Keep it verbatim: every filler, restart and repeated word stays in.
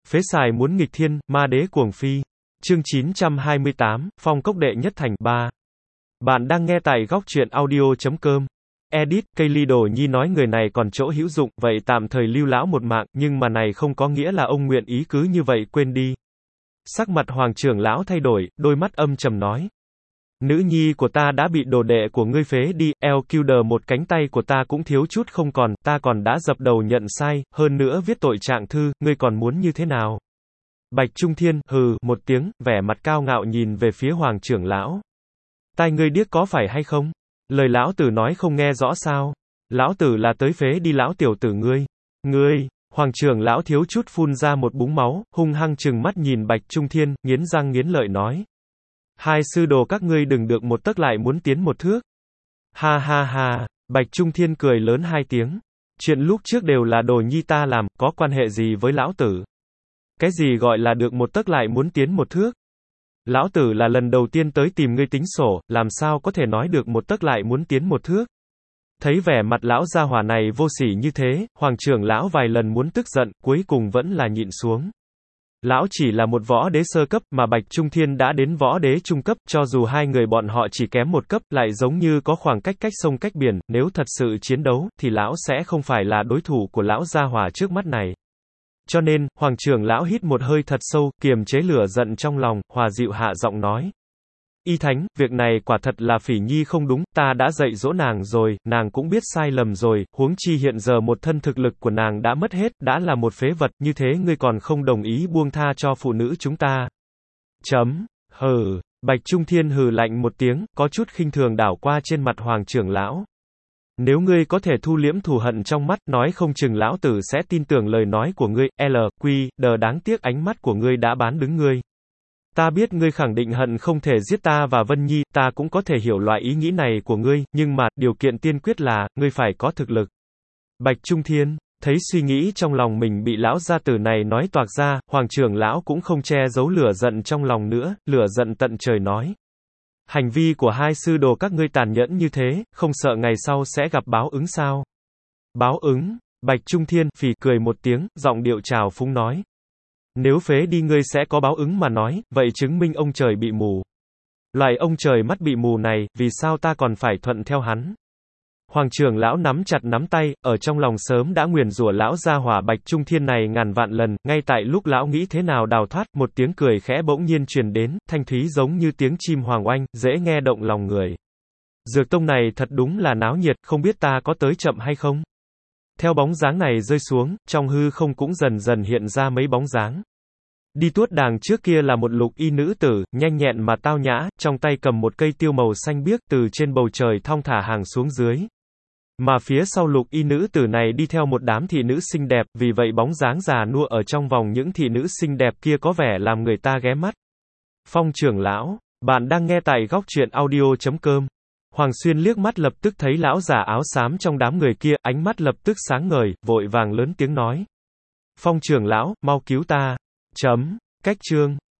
Phế xài muốn nghịch thiên, ma đế cuồng phi. Chương chín trăm hai mươi tám, Phong cốc đệ nhất thành, ba. Bạn đang nghe tại góc truyện audio chấm com. Edit, cây ly đồ nhi nói người này còn chỗ hữu dụng, vậy tạm thời lưu lão một mạng, nhưng mà này không có nghĩa là ông nguyện ý cứ như vậy quên đi. Sắc mặt hoàng trưởng lão thay đổi, đôi mắt âm trầm nói. Nữ nhi của ta đã bị đồ đệ của ngươi phế đi, eo kiu đờ một cánh tay của ta cũng thiếu chút không còn, ta còn đã dập đầu nhận sai, hơn nữa viết tội trạng thư, ngươi còn muốn như thế nào? Bạch Trung Thiên, hừ, một tiếng, vẻ mặt cao ngạo nhìn về phía hoàng trưởng lão. Tai ngươi điếc có phải hay không? Lời lão tử nói không nghe rõ sao? Lão tử là tới phế đi lão tiểu tử ngươi. Ngươi, hoàng trưởng lão thiếu chút phun ra một búng máu, hung hăng trừng mắt nhìn Bạch Trung Thiên, nghiến răng nghiến lợi nói. Hai sư đồ các ngươi đừng được một tấc lại muốn tiến một thước. Ha ha ha, Bạch Trung Thiên cười lớn hai tiếng. Chuyện lúc trước đều là đồ nhi ta làm, có quan hệ gì với lão tử? Cái gì gọi là được một tấc lại muốn tiến một thước? Lão tử là lần đầu tiên tới tìm ngươi tính sổ, làm sao có thể nói được một tấc lại muốn tiến một thước? Thấy vẻ mặt lão gia hỏa này vô sỉ như thế, hoàng trưởng lão vài lần muốn tức giận, cuối cùng vẫn là nhịn xuống. Lão chỉ là một võ đế sơ cấp, mà Bạch Trung Thiên đã đến võ đế trung cấp, cho dù hai người bọn họ chỉ kém một cấp, lại giống như có khoảng cách cách sông cách biển, nếu thật sự chiến đấu, thì lão sẽ không phải là đối thủ của lão gia hỏa trước mắt này. Cho nên, hoàng trưởng lão hít một hơi thật sâu, kiềm chế lửa giận trong lòng, hòa dịu hạ giọng nói. Y Thánh, việc này quả thật là Phỉ Nhi không đúng, ta đã dạy dỗ nàng rồi, nàng cũng biết sai lầm rồi, huống chi hiện giờ một thân thực lực của nàng đã mất hết, đã là một phế vật, như thế ngươi còn không đồng ý buông tha cho phụ nữ chúng ta. Chấm, hừ, Bạch Trung Thiên hừ lạnh một tiếng, có chút khinh thường đảo qua trên mặt hoàng trưởng lão. Nếu ngươi có thể thu liễm thù hận trong mắt, nói không chừng lão tử sẽ tin tưởng lời nói của ngươi, L, Q, đờ đáng tiếc ánh mắt của ngươi đã bán đứng ngươi. Ta biết ngươi khẳng định hận không thể giết ta và Vân Nhi, ta cũng có thể hiểu loại ý nghĩ này của ngươi, nhưng mà, điều kiện tiên quyết là, ngươi phải có thực lực. Bạch Trung Thiên, thấy suy nghĩ trong lòng mình bị lão gia tử này nói toạc ra, hoàng trưởng lão cũng không che giấu lửa giận trong lòng nữa, lửa giận tận trời nói. Hành vi của hai sư đồ các ngươi tàn nhẫn như thế, không sợ ngày sau sẽ gặp báo ứng sao? Báo ứng, Bạch Trung Thiên, phì cười một tiếng, giọng điệu trào phúng nói. Nếu phế đi ngươi sẽ có báo ứng mà nói, vậy chứng minh ông trời bị mù. Loại ông trời mắt bị mù này, vì sao ta còn phải thuận theo hắn? Hoàng trưởng lão nắm chặt nắm tay, ở trong lòng sớm đã nguyền rủa lão gia hỏa Bạch Trung Thiên này ngàn vạn lần, ngay tại lúc lão nghĩ thế nào đào thoát, một tiếng cười khẽ bỗng nhiên truyền đến, thanh thúy giống như tiếng chim hoàng oanh, dễ nghe động lòng người. Dược tông này thật đúng là náo nhiệt, không biết ta có tới chậm hay không? Theo bóng dáng này rơi xuống, trong hư không cũng dần dần hiện ra mấy bóng dáng. Đi tuốt đàng trước kia là một lục y nữ tử, nhanh nhẹn mà tao nhã, trong tay cầm một cây tiêu màu xanh biếc từ trên bầu trời thong thả hàng xuống dưới. Mà phía sau lục y nữ tử này đi theo một đám thị nữ xinh đẹp, vì vậy bóng dáng già nua ở trong vòng những thị nữ xinh đẹp kia có vẻ làm người ta ghé mắt. Phong trưởng lão, bạn đang nghe tại góc truyện audio chấm com. Hoàng Xuyên liếc mắt lập tức thấy lão già áo xám trong đám người kia, ánh mắt lập tức sáng ngời, vội vàng lớn tiếng nói. Phong trưởng lão, mau cứu ta. Chấm, cách chương.